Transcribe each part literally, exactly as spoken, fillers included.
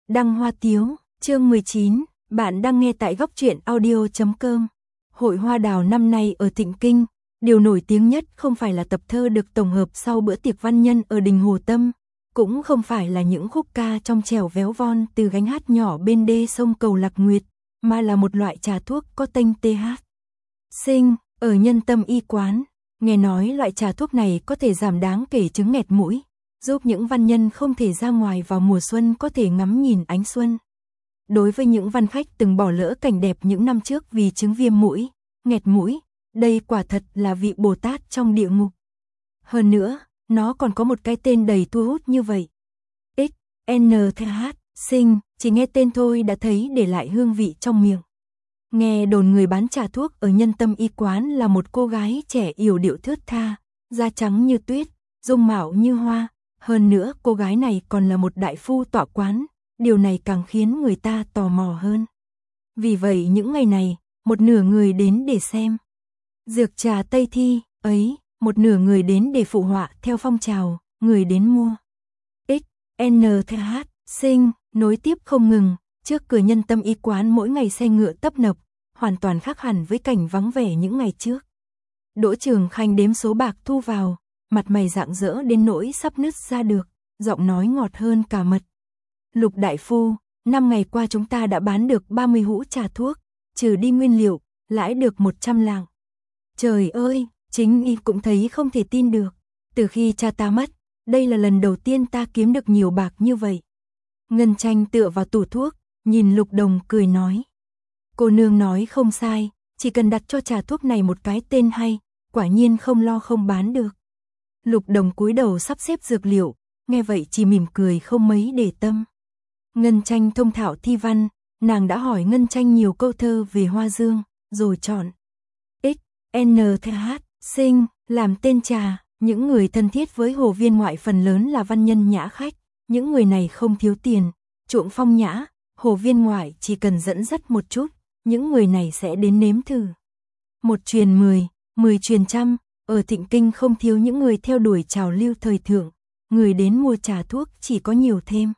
Đăng Hoa Tiếu, chương mười chín, bạn đang nghe tại góc truyện audio chấm com. Hội Hoa Đào năm nay ở Thịnh Kinh, điều nổi tiếng nhất không phải là tập thơ được tổng hợp sau bữa tiệc văn nhân ở đình Hồ Tâm, cũng không phải là những khúc ca trong trẻo véo von từ gánh hát nhỏ bên đê sông Cầu Lạc Nguyệt, mà là một loại trà thuốc có tên tê hát. Sinh, ở Nhân Tâm Y quán, nghe nói loại trà thuốc này có thể giảm đáng kể chứng nghẹt mũi, giúp những văn nhân không thể ra ngoài vào mùa xuân có thể ngắm nhìn ánh xuân. Đối với những văn khách từng bỏ lỡ cảnh đẹp những năm trước vì chứng viêm mũi, nghẹt mũi, đây quả thật là vị Bồ Tát trong địa ngục. Hơn nữa, nó còn có một cái tên đầy thu hút như vậy. X N T H, sinh, chỉ nghe tên thôi đã thấy để lại hương vị trong miệng. Nghe đồn người bán trà thuốc ở Nhân Tâm Y quán là một cô gái trẻ yểu điệu thướt tha, da trắng như tuyết, dung mạo như hoa. Hơn nữa cô gái này còn là một đại phu tọa quán, điều này càng khiến người ta tò mò hơn. Vì vậy những ngày này, một nửa người đến để xem dược trà Tây Thi, ấy, một nửa người đến để phụ họa theo phong trào, người đến mua. X N T H, sinh, nối tiếp không ngừng, trước cửa Nhân Tâm Y quán mỗi ngày xe ngựa tấp nập, hoàn toàn khác hẳn với cảnh vắng vẻ những ngày trước. Đỗ Trường Khanh đếm số bạc thu vào, mặt mày rạng rỡ đến nỗi sắp nứt ra được, giọng nói ngọt hơn cả mật. Lục đại phu, năm ngày qua chúng ta đã bán được ba mươi hũ trà thuốc, trừ đi nguyên liệu, lãi được một trăm lạng. Trời ơi, chính y cũng thấy không thể tin được, từ khi cha ta mất, đây là lần đầu tiên ta kiếm được nhiều bạc như vậy. Ngân Tranh tựa vào tủ thuốc, nhìn Lục Đồng cười nói. Cô nương nói không sai, chỉ cần đặt cho trà thuốc này một cái tên hay, quả nhiên không lo không bán được. Lục Đồng cúi đầu sắp xếp dược liệu, nghe vậy chỉ mỉm cười không mấy để tâm. Ngân Tranh thông thạo thi văn, nàng đã hỏi Ngân Tranh nhiều câu thơ về hoa dương, rồi chọn X N T H, sinh, làm tên trà. Những người thân thiết với Hồ Viên Ngoại phần lớn là văn nhân nhã khách, những người này không thiếu tiền, chuộng phong nhã, Hồ Viên Ngoại chỉ cần dẫn dắt một chút, những người này sẽ đến nếm thử. Một truyền mười, mười truyền trăm. Ở Thịnh Kinh không thiếu những người theo đuổi trào lưu thời thượng, người đến mua trà thuốc chỉ có nhiều thêm.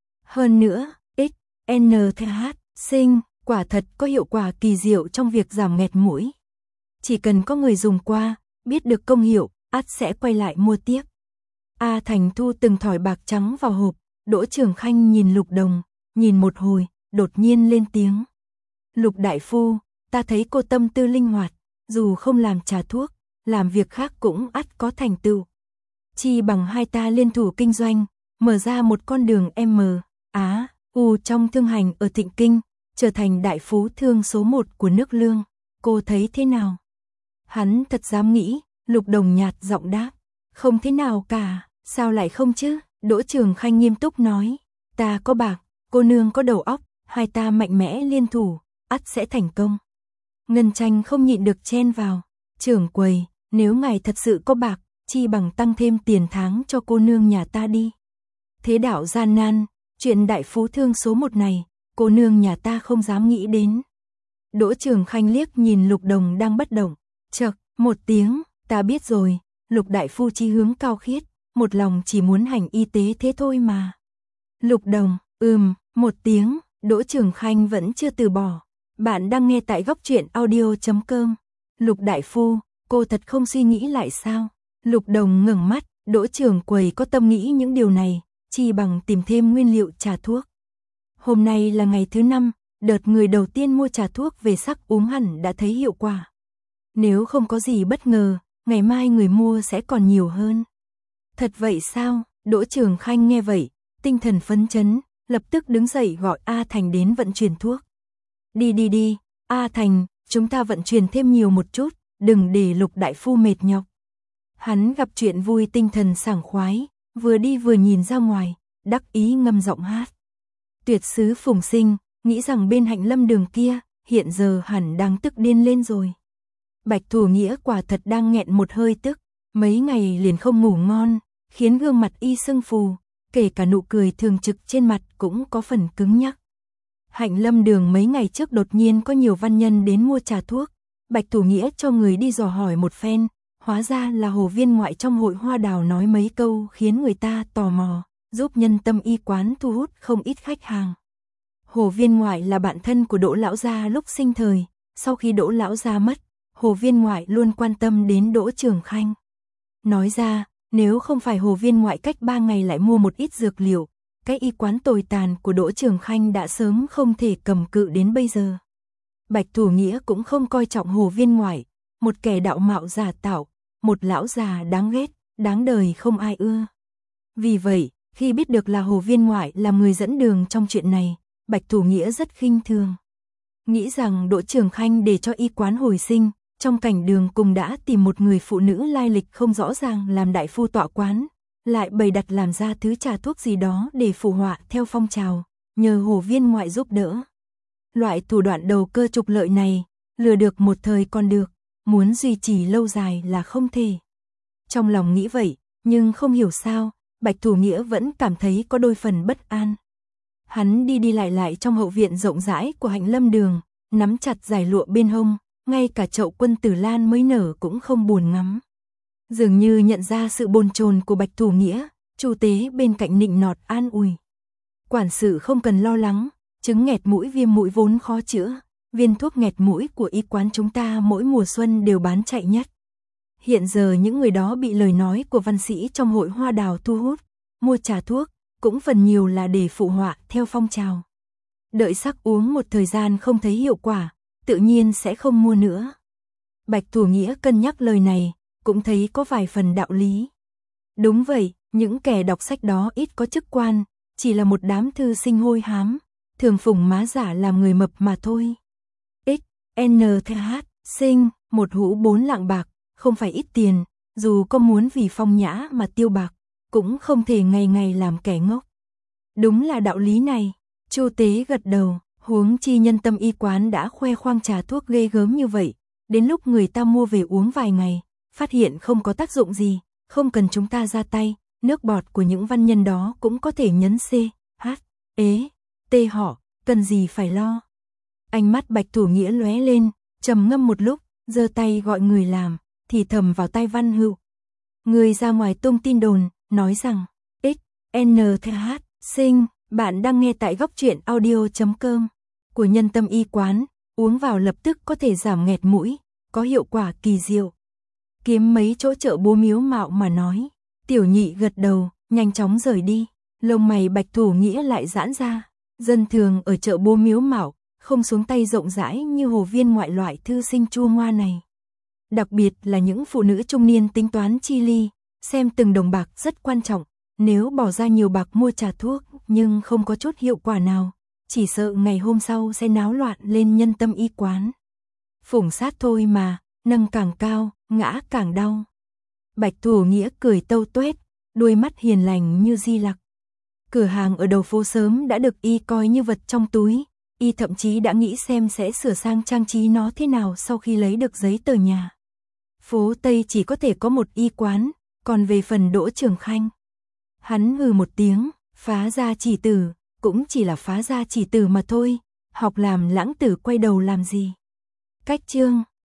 Hơn nữa, X N T H, sinh, quả thật có hiệu quả kỳ diệu trong việc giảm nghẹt mũi. Chỉ cần có người dùng qua, biết được công hiệu, ắt sẽ quay lại mua tiếp. A Thành thu từng thỏi bạc trắng vào hộp, Đỗ Trường Khanh nhìn Lục Đồng, nhìn một hồi, đột nhiên lên tiếng. Lục đại phu, ta thấy cô tâm tư linh hoạt, dù không làm trà thuốc, làm việc khác cũng ắt có thành tựu. Chi bằng hai ta liên thủ kinh doanh, mở ra một con đường M, Á, U trong thương hành ở Thịnh Kinh, trở thành đại phú thương số một của nước Lương. Cô thấy thế nào? Hắn thật dám nghĩ, Lục Đồng nhạt giọng đáp. Không thế nào cả, sao lại không chứ? Đỗ Trường Khanh nghiêm túc nói. Ta có bạc, cô nương có đầu óc, hai ta mạnh mẽ liên thủ, ắt sẽ thành công. Ngân Tranh không nhịn được chen vào. Trưởng quầy, nếu ngài thật sự có bạc, chi bằng tăng thêm tiền tháng cho cô nương nhà ta đi. Thế đạo gian nan, chuyện đại phú thương số một này, cô nương nhà ta không dám nghĩ đến. Đỗ Trường Khanh liếc nhìn Lục Đồng đang bất động, chậc, một tiếng, ta biết rồi, Lục đại phu chí hướng cao khiết, một lòng chỉ muốn hành y tế thế thôi mà. Lục Đồng, ừm, một tiếng, Đỗ Trường Khanh vẫn chưa từ bỏ. Bạn đang nghe tại góc truyện audio chấm com. Lục đại phu, cô thật không suy nghĩ lại sao? Lục Đồng ngẩng mắt, Đỗ trưởng quầy có tâm nghĩ những điều này, chi bằng tìm thêm nguyên liệu trà thuốc. Hôm nay là ngày thứ năm, đợt người đầu tiên mua trà thuốc về sắc uống hẳn đã thấy hiệu quả. Nếu không có gì bất ngờ, ngày mai người mua sẽ còn nhiều hơn. Thật vậy sao? Đỗ Trường Khanh nghe vậy, tinh thần phấn chấn, lập tức đứng dậy gọi A Thành đến vận chuyển thuốc. Đi đi đi, A Thành, chúng ta vận chuyển thêm nhiều một chút, đừng để Lục đại phu mệt nhọc. Hắn gặp chuyện vui tinh thần sảng khoái, vừa đi vừa nhìn ra ngoài, đắc ý ngâm giọng hát. Tuyệt sứ Phùng Sinh, nghĩ rằng bên Hạnh Lâm đường kia, hiện giờ hẳn đang tức điên lên rồi. Bạch Thủ Nghĩa quả thật đang nghẹn một hơi tức, mấy ngày liền không ngủ ngon, khiến gương mặt y sưng phù, kể cả nụ cười thường trực trên mặt cũng có phần cứng nhắc. Hạnh Lâm đường mấy ngày trước đột nhiên có nhiều văn nhân đến mua trà thuốc, Bạch Thủ Nghĩa cho người đi dò hỏi một phen, hóa ra là Hồ Viên Ngoại trong hội Hoa Đào nói mấy câu khiến người ta tò mò, giúp Nhân Tâm Y quán thu hút không ít khách hàng. Hồ Viên Ngoại là bạn thân của Đỗ lão gia lúc sinh thời, sau khi Đỗ lão gia mất, Hồ Viên Ngoại luôn quan tâm đến Đỗ Trường Khanh. Nói ra, nếu không phải Hồ Viên Ngoại cách ba ngày lại mua một ít dược liệu, cái y quán tồi tàn của Đỗ Trường Khanh đã sớm không thể cầm cự đến bây giờ. Bạch Thủ Nghĩa cũng không coi trọng Hồ Viên Ngoại, một kẻ đạo mạo giả tạo, một lão già đáng ghét, đáng đời không ai ưa. Vì vậy, khi biết được là Hồ Viên Ngoại là người dẫn đường trong chuyện này, Bạch Thủ Nghĩa rất khinh thường. Nghĩ rằng Đỗ Trường Khanh để cho y quán hồi sinh, trong cảnh đường cùng đã tìm một người phụ nữ lai lịch không rõ ràng làm đại phu tọa quán, lại bày đặt làm ra thứ trà thuốc gì đó để phù họa theo phong trào, nhờ Hồ Viên Ngoại giúp đỡ. Loại thủ đoạn đầu cơ trục lợi này, lừa được một thời còn được, muốn duy trì lâu dài là không thể. Trong lòng nghĩ vậy, nhưng không hiểu sao, Bạch Thủ Nghĩa vẫn cảm thấy có đôi phần bất an. Hắn đi đi lại lại trong hậu viện rộng rãi của Hạnh Lâm Đường, nắm chặt dải lụa bên hông, ngay cả chậu quân tử lan mới nở cũng không buồn ngắm. Dường như nhận ra sự bồn chồn của Bạch Thủ Nghĩa, Chu Tế bên cạnh nịnh nọt an ủi. Quản sự không cần lo lắng, chứng nghẹt mũi viêm mũi vốn khó chữa, viên thuốc nghẹt mũi của y quán chúng ta mỗi mùa xuân đều bán chạy nhất. Hiện giờ những người đó bị lời nói của văn sĩ trong hội hoa đào thu hút, mua trà thuốc, cũng phần nhiều là để phụ họa theo phong trào. Đợi sắc uống một thời gian không thấy hiệu quả, tự nhiên sẽ không mua nữa. Bạch Thủ Nghĩa cân nhắc lời này, cũng thấy có vài phần đạo lý. Đúng vậy, những kẻ đọc sách đó ít có chức quan, chỉ là một đám thư sinh hôi hám, thường phụng má giả làm người mập mà thôi. X, N, T, H, sinh, một hũ bốn lạng bạc, không phải ít tiền, dù có muốn vì phong nhã mà tiêu bạc, cũng không thể ngày ngày làm kẻ ngốc. Đúng là đạo lý này, Chu Tế gật đầu, huống chi Nhân Tâm Y quán đã khoe khoang trà thuốc ghê gớm như vậy, đến lúc người ta mua về uống vài ngày, phát hiện không có tác dụng gì, không cần chúng ta ra tay, nước bọt của những văn nhân đó cũng có thể nhấn C, H, ế, T họ, cần gì phải lo. Ánh mắt Bạch Thủ Nghĩa lóe lên, trầm ngâm một lúc, giơ tay gọi người làm, thì thầm vào tai Văn Hữu. Người ra ngoài tung tin đồn, nói rằng, X, N, T, H, sinh, bạn đang nghe tại góc truyện audio chấm com của Nhân Tâm Y quán, uống vào lập tức có thể giảm nghẹt mũi, có hiệu quả kỳ diệu. Kiếm mấy chỗ chợ búa miếu mạo mà nói, Tiểu Nhị gật đầu, nhanh chóng rời đi, lông mày Bạch Thủ Nghĩa lại giãn ra, dân thường ở chợ búa miếu mạo, không xuống tay rộng rãi như Hồ Viên Ngoại loại thư sinh chua ngoa này. Đặc biệt là những phụ nữ trung niên tính toán chi ly, xem từng đồng bạc rất quan trọng, nếu bỏ ra nhiều bạc mua trà thuốc nhưng không có chút hiệu quả nào, chỉ sợ ngày hôm sau sẽ náo loạn lên Nhân Tâm Y quán. Phủng sát thôi mà, nâng càng cao, ngã càng đau. Bạch Thủ Nghĩa cười tâu tuét, đuôi mắt hiền lành như di lặc. Cửa hàng ở đầu phố sớm đã được y coi như vật trong túi, y thậm chí đã nghĩ xem sẽ sửa sang trang trí nó thế nào sau khi lấy được giấy tờ nhà. Phố Tây chỉ có thể có một y quán, còn về phần Đỗ Trường Khanh, hắn hừ một tiếng, phá ra chỉ tử, cũng chỉ là phá ra chỉ tử mà thôi, học làm lãng tử quay đầu làm gì. Cách chương